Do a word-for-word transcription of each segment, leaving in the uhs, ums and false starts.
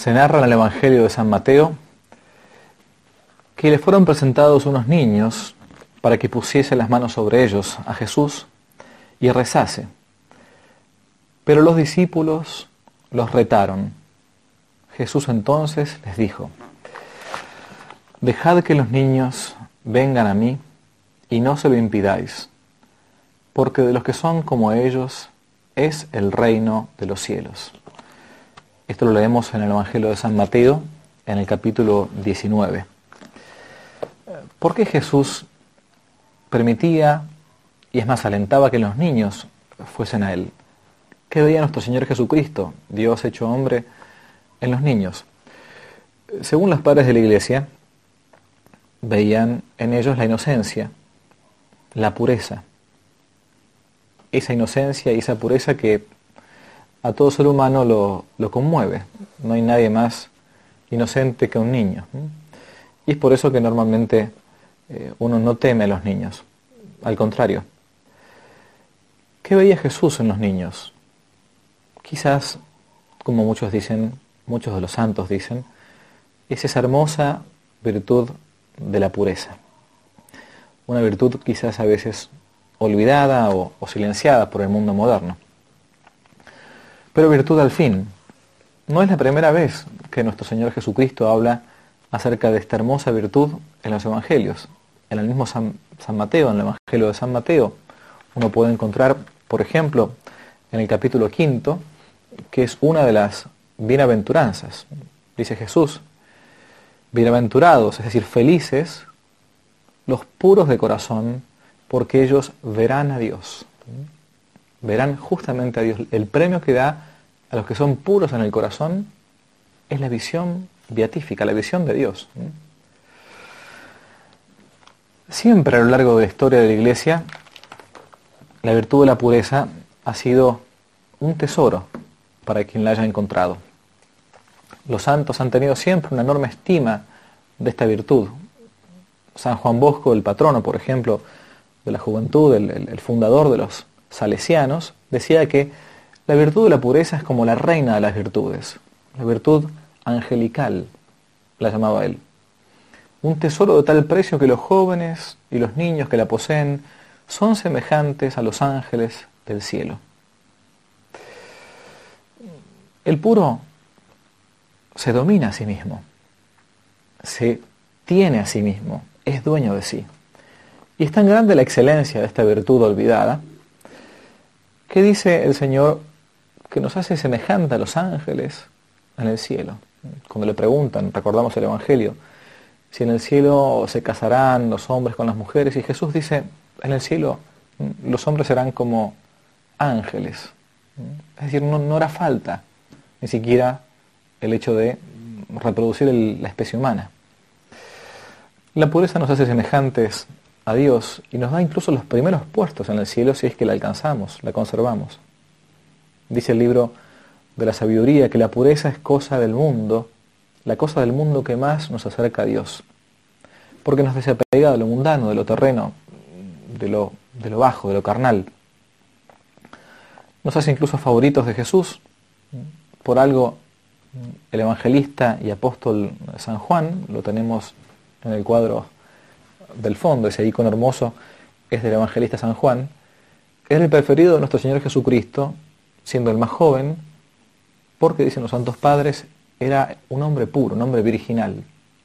Se narra en el Evangelio de San Mateo que le fueron presentados unos niños para que pusiese las manos sobre ellos a Jesús y rezase. Pero los discípulos los retaron. Jesús entonces les dijo: dejad que los niños vengan a mí y no se lo impidáis, porque de los que son como ellos es el reino de los cielos. Esto lo leemos en el Evangelio de San Mateo, en el capítulo diecinueve. ¿Por qué Jesús permitía, y es más, alentaba que los niños fuesen a Él? ¿Qué veía nuestro Señor Jesucristo, Dios hecho hombre, en los niños? Según los padres de la Iglesia, veían en ellos la inocencia, la pureza. Esa inocencia y esa pureza que a todo ser humano lo, lo conmueve. No hay nadie más inocente que un niño. Y es por eso que normalmente eh, uno no teme a los niños. Al contrario. ¿Qué veía Jesús en los niños? Quizás, como muchos dicen, muchos de los santos dicen, es esa hermosa virtud de la pureza. Una virtud quizás a veces olvidada o, o silenciada por el mundo moderno. Pero virtud al fin. No es la primera vez que nuestro Señor Jesucristo habla acerca de esta hermosa virtud en los Evangelios. En el mismo San, San Mateo, en el Evangelio de San Mateo, uno puede encontrar, por ejemplo, en el capítulo quinto, que es una de las bienaventuranzas. Dice Jesús: bienaventurados, es decir, felices, los puros de corazón, porque ellos verán a Dios. Verán justamente a Dios. El premio que da a los que son puros en el corazón es la visión beatífica, la visión de Dios. Siempre a lo largo de la historia de la Iglesia, la virtud de la pureza ha sido un tesoro para quien la haya encontrado. Los santos han tenido siempre una enorme estima de esta virtud. San Juan Bosco, el patrono, por ejemplo, de la juventud, el, el, el fundador de los salesianos, decía que la virtud de la pureza es como la reina de las virtudes, la virtud angelical, la llamaba él. Un tesoro de tal precio que los jóvenes y los niños que la poseen son semejantes a los ángeles del cielo. El puro se domina a sí mismo, se tiene a sí mismo, es dueño de sí. Y es tan grande la excelencia de esta virtud olvidada, que dice el Señor que nos hace semejante a los ángeles en el cielo. Cuando le preguntan, recordamos el Evangelio, si en el cielo se casarán los hombres con las mujeres, y Jesús dice, en el cielo los hombres serán como ángeles. Es decir, no, no hará falta ni siquiera el hecho de reproducir el, la especie humana. La pureza nos hace semejantes a Dios y nos da incluso los primeros puestos en el cielo si es que la alcanzamos, la conservamos. Dice el libro de la sabiduría que la pureza es cosa del mundo, la cosa del mundo que más nos acerca a Dios, porque nos desapega de lo mundano, de lo terreno, de lo, de lo bajo, de lo carnal. Nos hace incluso favoritos de Jesús. Por algo el evangelista y apóstol San Juan, lo tenemos en el cuadro del fondo, ese icono hermoso es del evangelista San Juan, es el preferido de nuestro Señor Jesucristo, siendo el más joven, porque, dicen los santos padres, era un hombre puro, un hombre virginal.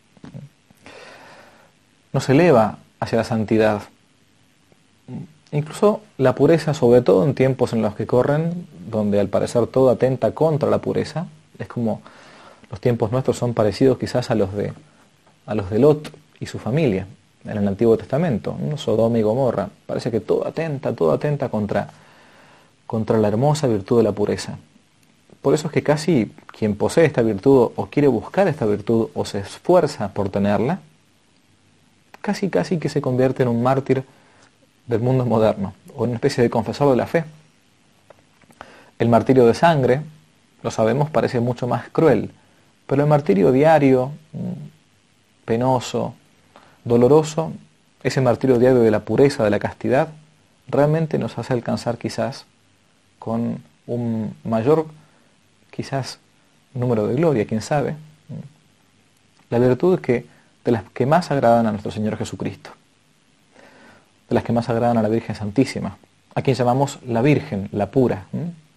Nos eleva hacia la santidad. Incluso la pureza, sobre todo en tiempos en los que corren, donde al parecer todo atenta contra la pureza, es como los tiempos nuestros son parecidos quizás a los de, a los de Lot y su familia en el Antiguo Testamento, ¿no? Sodoma y Gomorra. Parece que todo atenta, todo atenta contra, contra la hermosa virtud de la pureza. Por eso es que casi quien posee esta virtud o quiere buscar esta virtud o se esfuerza por tenerla, casi casi que se convierte en un mártir del mundo moderno, o en una especie de confesor de la fe. El martirio de sangre, lo sabemos, parece mucho más cruel, pero el martirio diario, penoso, doloroso, ese martirio diario de la pureza, de la castidad, realmente nos hace alcanzar quizás con un mayor, quizás número de gloria, quién sabe. La virtud que, de las que más agradan a nuestro Señor Jesucristo, de las que más agradan a la Virgen Santísima, a quien llamamos la Virgen, la pura.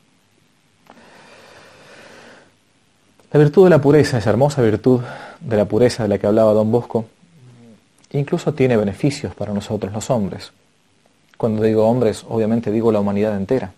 La virtud de la pureza, esa hermosa virtud de la pureza de la que hablaba Don Bosco, incluso tiene beneficios para nosotros los hombres. Cuando digo hombres, obviamente digo la humanidad entera.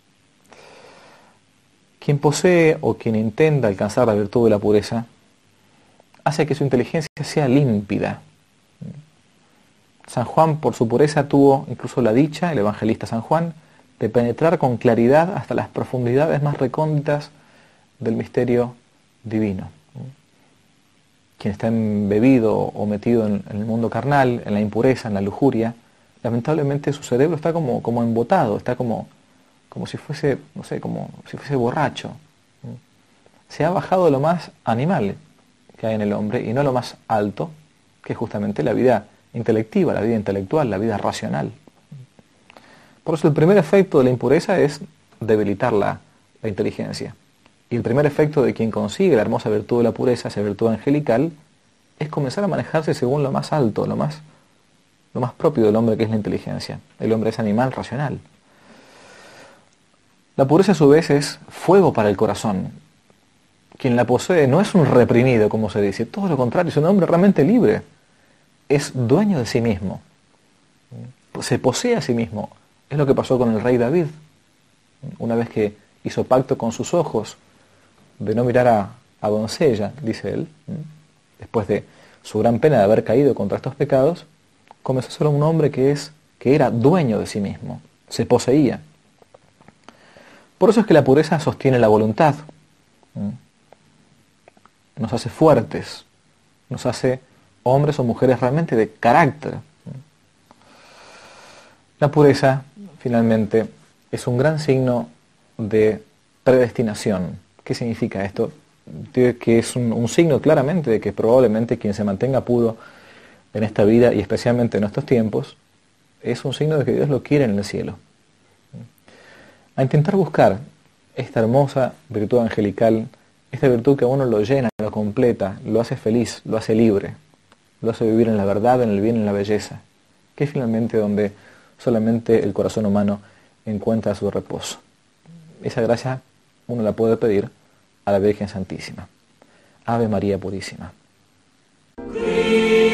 Quien posee o quien intenta alcanzar la virtud de la pureza, hace que su inteligencia sea límpida. San Juan, por su pureza, tuvo incluso la dicha, el evangelista San Juan, de penetrar con claridad hasta las profundidades más recónditas del misterio divino. Quien está embebido o metido en, en el mundo carnal, en la impureza, en la lujuria, lamentablemente su cerebro está como, como embotado, está como, como si fuese, no sé, como si fuese borracho. Se ha bajado de lo más animal que hay en el hombre y no lo más alto, que es justamente la vida intelectiva, la vida intelectual, la vida racional. Por eso el primer efecto de la impureza es debilitar la, la inteligencia. Y el primer efecto de quien consigue la hermosa virtud de la pureza, esa virtud angelical, es comenzar a manejarse según lo más alto, lo más, lo más propio del hombre, que es la inteligencia. El hombre es animal racional. La pureza a su vez es fuego para el corazón. Quien la posee no es un reprimido, como se dice, todo lo contrario, es un hombre realmente libre. Es dueño de sí mismo. Se posee a sí mismo. Es lo que pasó con el rey David. Una vez que hizo pacto con sus ojos de no mirar a, a doncella, dice él, después de su gran pena de haber caído contra estos pecados, comenzó a ser un hombre que, es, que era dueño de sí mismo, se poseía. Por eso es que la pureza sostiene la voluntad, nos hace fuertes, nos hace hombres o mujeres realmente de carácter. La pureza, finalmente, es un gran signo de predestinación. ¿Qué significa esto? Que es un, un signo claramente de que probablemente quien se mantenga puro en esta vida y especialmente en estos tiempos, es un signo de que Dios lo quiere en el cielo. A intentar buscar esta hermosa virtud angelical, esta virtud que a uno lo llena, lo completa, lo hace feliz, lo hace libre, lo hace vivir en la verdad, en el bien, en la belleza, que es finalmente donde solamente el corazón humano encuentra su reposo. Esa gracia uno la puede pedir a la Virgen Santísima. Ave María Purísima.